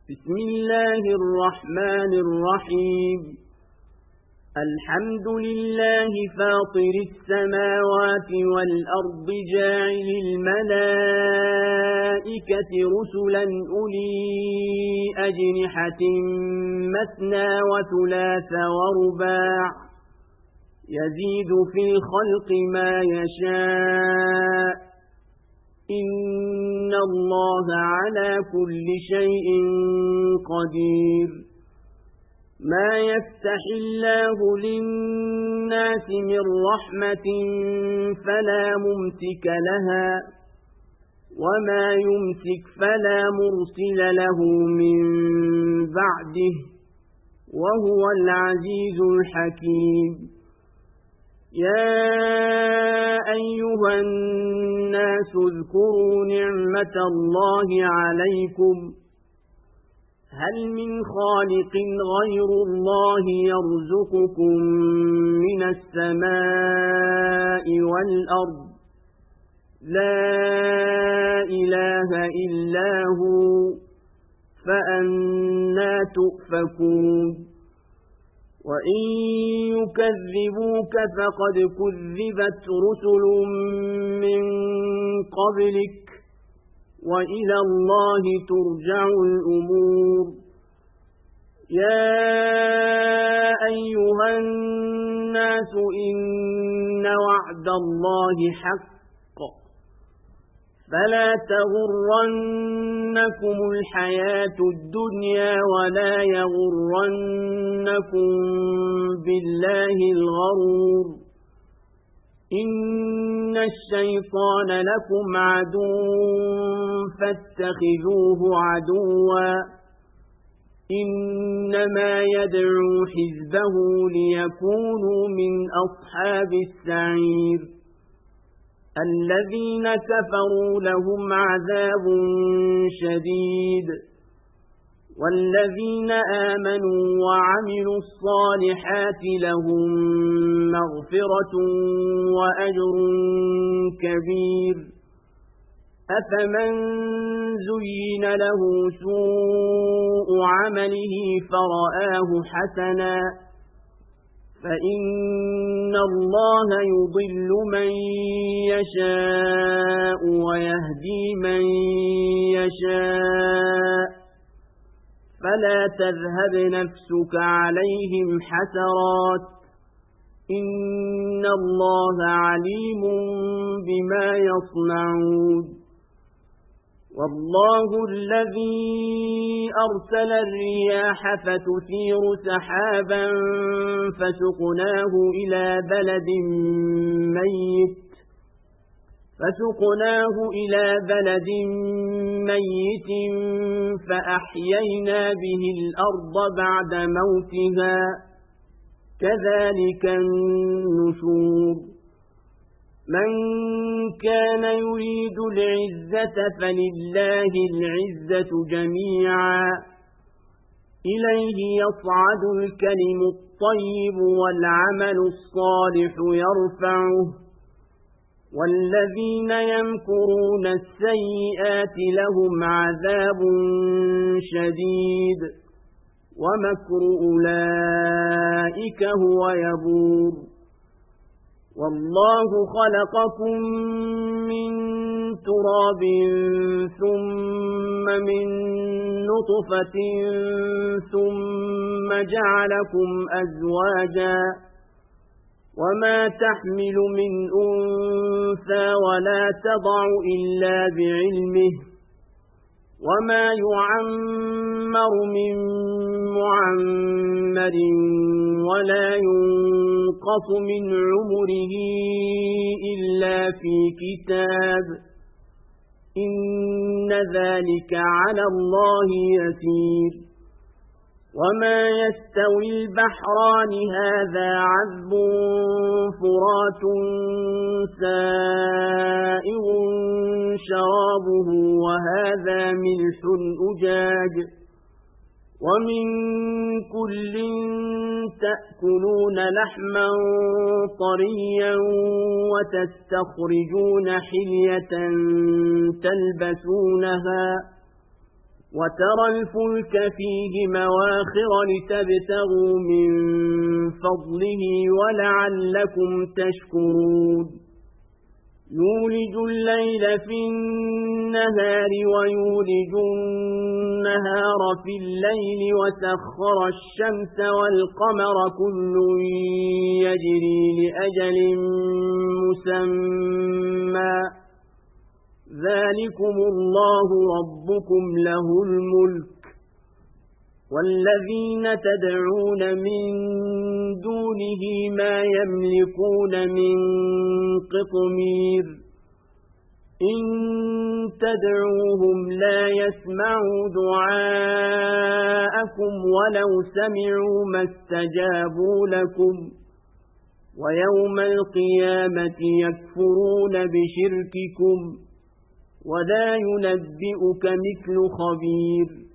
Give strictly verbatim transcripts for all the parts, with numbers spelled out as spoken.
بسم الله الرحمن الرحيم الحمد لله فاطر السماوات والأرض جاعل الملائكة رسلا أولي أجنحة مثنى وثلاث ورباع يزيد في الخلق ما يشاء إن الله على كل شيء قدير ما يفتح الله للناس من رحمة فلا ممسك لها وما يمسك فلا مرسل له من بعده وهو العزيز الحكيم يا أيها الناس اذكروا نعمة الله عليكم هل من خالق غير الله يرزقكم من السماء والأرض لا إله إلا هو فأنى تؤفكون وإن يكذبوك فقد كذبت رسل من قبلك وإلى الله ترجع الأمور يا أيها الناس إن وعد الله حق فلا تغرنكم الحياة الدنيا ولا يغرنكم بالله الغرور إن الشيطان لكم عدو فاتخذوه عدوا إنما يدعو حزبه ليكونوا من أصحاب السعير الذين كفروا لهم عذاب شديد والذين آمنوا وعملوا الصالحات لهم مغفرة وأجر كبير أفمن زين له سوء عمله فرآه حسنا فإن الله يضل من يشاء ويهدي من يشاء فلا تذهب نفسك عليهم حسرات إن الله عليم بما يصنعون والله الذي أرسل الرياح فتثير سحابا فسقناه إلى بلد ميت فسقناه إلى بلد ميت فأحيينا به الأرض بعد موتها كذلك النشور من كان يريد العزة فلله العزة جميعا إليه يصعد الكلم الطيب والعمل الصالح يرفعه والذين يمكرون السيئات لهم عذاب شديد ومكر أولئك هو يبور والله خلقكم من تراب ثم من نطفة ثم جعلكم أزواجا وما تحمل من أنثى ولا تضع إلا بعلمه وما يعمر من معمر ولا ينقص من عمره إلا في كتاب إن ذلك على الله يسير وما يستوي البحران هذا عذب فرات سائغ شرابه وهذا ملح أجاج ومن كل تأكلون لحما طريا وتستخرجون حلية تلبسونها وترى الفلك فيه مواخر لتبتغوا من فضله ولعلكم تشكرون يولج الليل في النهار ويولج النهار في الليل وسخر الشمس والقمر كل يجري لأجل مسمى ذلكم الله ربكم له الملك والذين تدعون من دونه ما يملكون من قطمير إن تدعوهم لا يسمعوا دعاءكم ولو سمعوا ما استجابوا لكم ويوم القيامة يكفرون بشرككم ولا ينبئك مثل خبير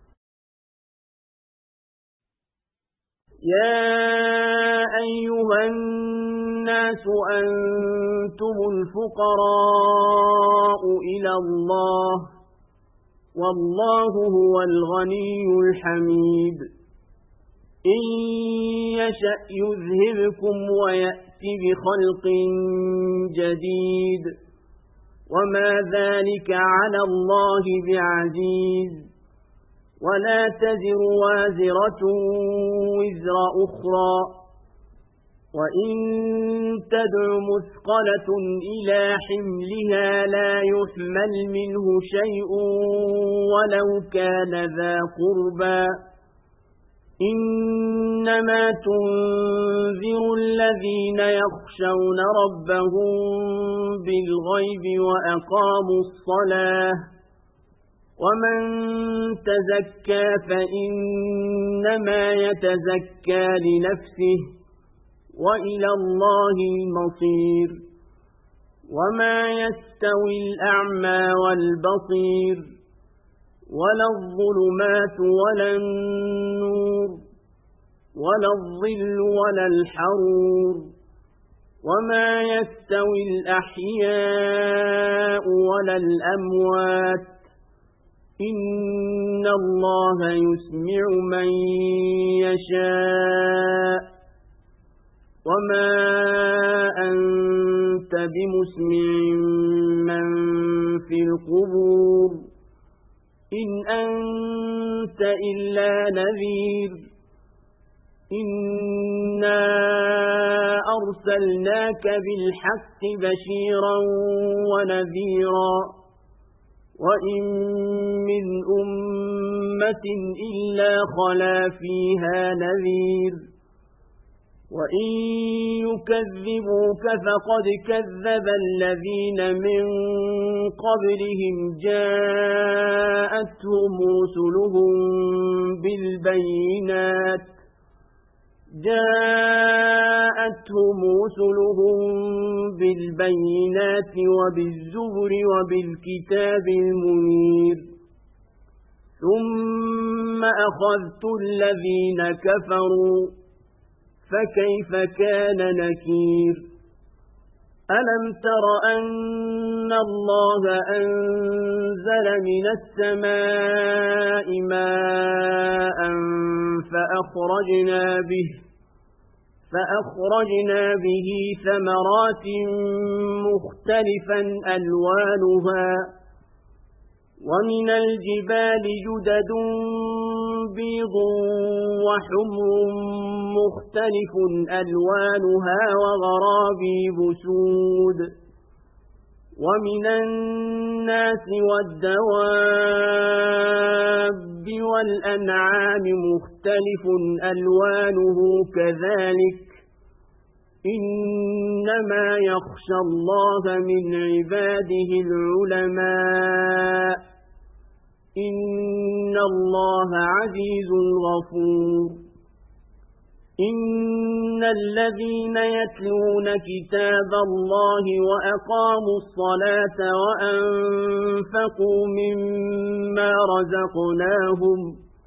يا أيها الناس أنتم الفقراء إلى الله والله هو الغني الحميد إن يشأ يذهبكم ويأتي بخلق جديد وما ذلك على الله بعزيز ولا تزر وازرة وزر أخرى وإن تدع مثقلة إلى حملها لا يحمل منه شيء ولو كان ذا قربى إنما تنذر الذين يخشون ربهم بالغيب وأقاموا الصلاة ومن تزكى فإنما يتزكى لنفسه وإلى الله المصير وما يستوي الأعمى والبصير ولا الظلمات ولا النور ولا الظل ولا الحرور وما يستوي الأحياء ولا الأموات إن الله يسمع من يشاء وما أنت بمسمع من في القبور إن أنت إلا نذير إنا أرسلناك بالحق بشيرا ونذيرا وإن من أمة إلا خلا فيها نذير وإن يكذبوك فقد كذب الذين من قبلهم جاءتهم رسلهم بالبينات جاءتهم رسلهم بالبينات وبالزبر وبالكتاب المنير ثم أخذت الذين كفروا فكيف كان نكير ألم تر أن الله أنزل من السماء ماء فأخرجنا به فأخرجنا به ثمرات مختلفا ألوانها ومن الجبال جدد بيض وحمر مختلف ألوانها وغرابيب سود ومن الناس والدواب والأنعام مختلف ألوانه كذلك إنما يخشى الله من عباده العلماء إن الله عزيز غفور إن الذين يتلون كتاب الله وأقاموا الصلاة وأنفقوا مما رزقناهم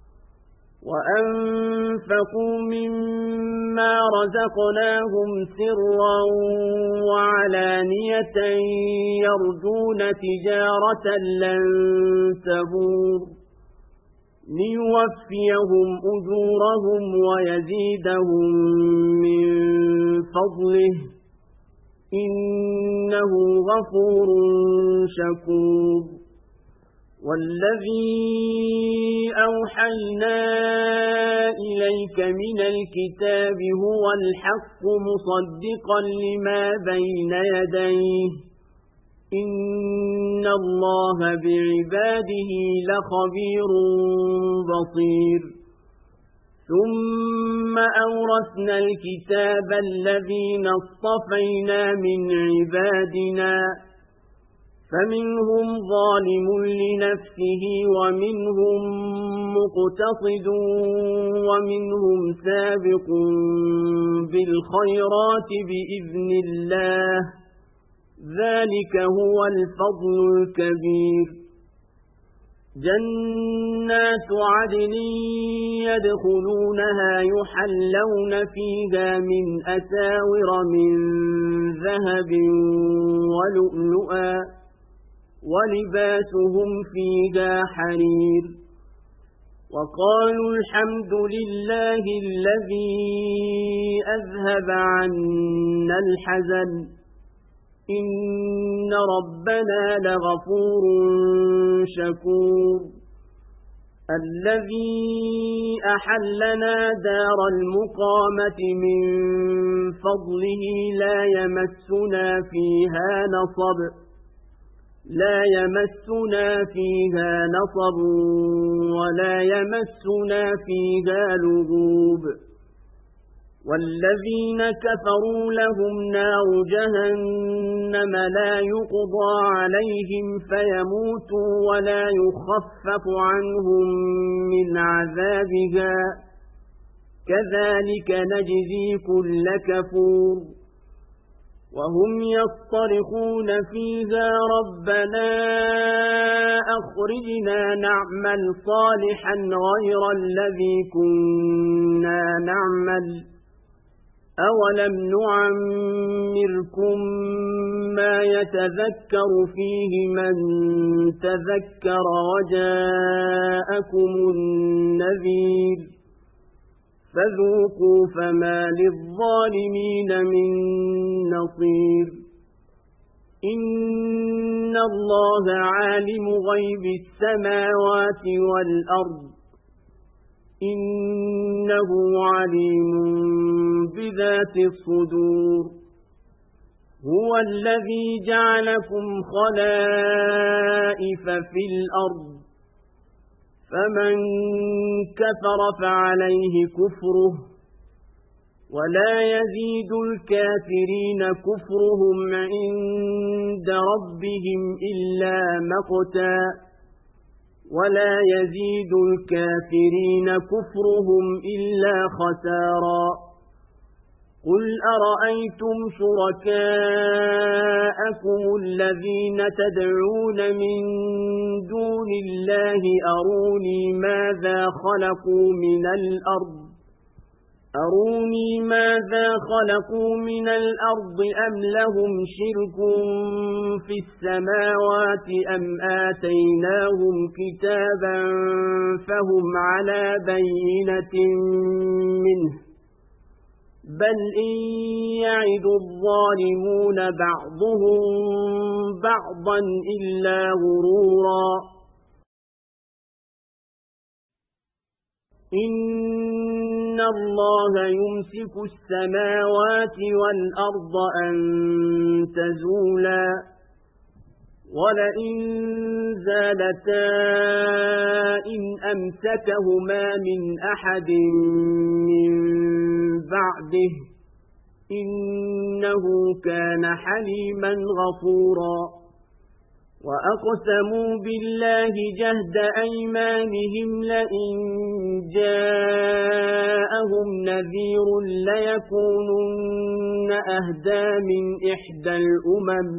وأنفقوا مما رزقناهم سرا وعلانية يرجون تجارة لن تبور ليوفيهم أجورهم ويزيدهم من فضله إنه غفور شكور والذي أوحينا إليك من الكتاب هو الحق مصدقا لما بين يديه إن الله بعباده لخبير بصير ثم أورثنا الكتاب الذين اصطفينا من عبادنا فمنهم ظالم لنفسه ومنهم مقتصد ومنهم سابق بالخيرات بإذن الله ذلك هو الفضل الكبير جنات عدن يدخلونها يحلون فيها من أساور من ذهب ولؤلؤا ولباسهم فيها حرير وقالوا الحمد لله الذي أذهب عنا الحزن إن ربنا لغفور شكور الذي أحلنا دار المقامة من فضله لا يمسنا فيها نصب لا يمسنا فيها نصب ولا يمسنا فيها لغوب والذين كفروا لهم نار جهنم لا يقضى عليهم فيموتوا ولا يخفف عنهم من عذابها كذلك نجزي كل كفور وهم يصطرخون فيها ربنا أخرجنا نعمل صالحا غير الذي كنا نعمل أولم نعمركم ما يتذكر فيه من تذكر وجاءكم النذير فذوقوا فما للظالمين من نصير إن الله عالم غيب السماوات والأرض إنه عليم بذات الصدور هو الذي جعلكم خلائف في الأرض فمن كفر فعليه كفره ولا يزيد الكافرين كفرهم عند ربهم إلا مقتا ولا يزيد الكافرين كفرهم إلا خسارا قل أرأيتم شركاءكم الذين تدعون من دون الله أروني ماذا خلقوا من الأرض أروني ماذا خلقوا من الأرض أم لهم شرك في السماوات أم آتيناهم كتابا فهم على بينة منه بل إن يعد الظالمون بعضهم بعضا إلا غرورا إن الله يمسك السماوات والأرض أن تزولا ولئن زالتا إن أمسكهما من أحد من بعده إنه كان حليما غفورا وأقسموا بالله جهد أيمانهم لئن جاءهم نذير ليكونن أهدى من إحدى الأمم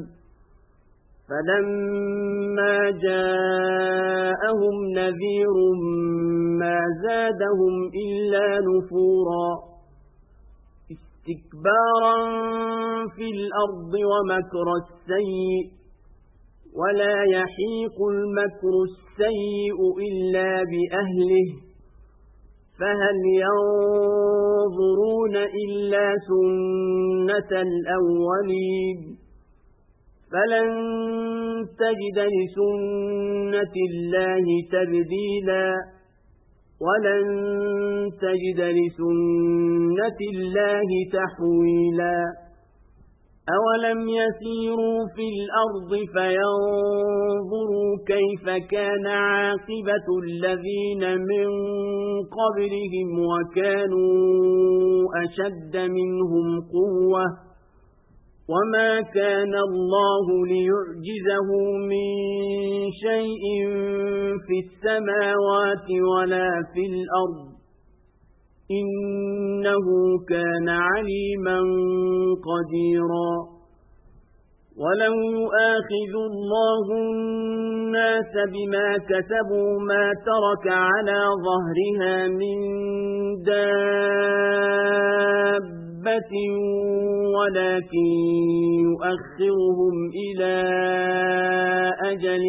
فلما جاءهم نذير ما زادهم إلا نفورا استكبارا في الأرض ومكر السيء ولا يحيق المكر السيء إلا بأهله فهل ينظرون إلا سنة الأولين فلن تجد لسنة الله تبديلا ولن تجد لسنة الله تحويلا أولم يسيروا في الأرض فينظروا كيف كان عاقبة الذين من قبلهم وكانوا أشد منهم قوة وما كان الله ليعجزه من شيء في السماوات ولا في الأرض إنه كان عليما قديرا ولو يؤاخذ الله الناس بما كسبوا ما ترك على ظهرها من دابة ولكن يؤخرهم إلى أجل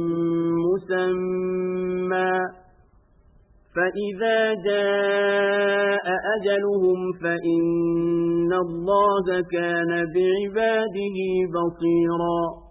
مسمى فإذا جاء أجلهم فإن الله كان بعباده بصيرا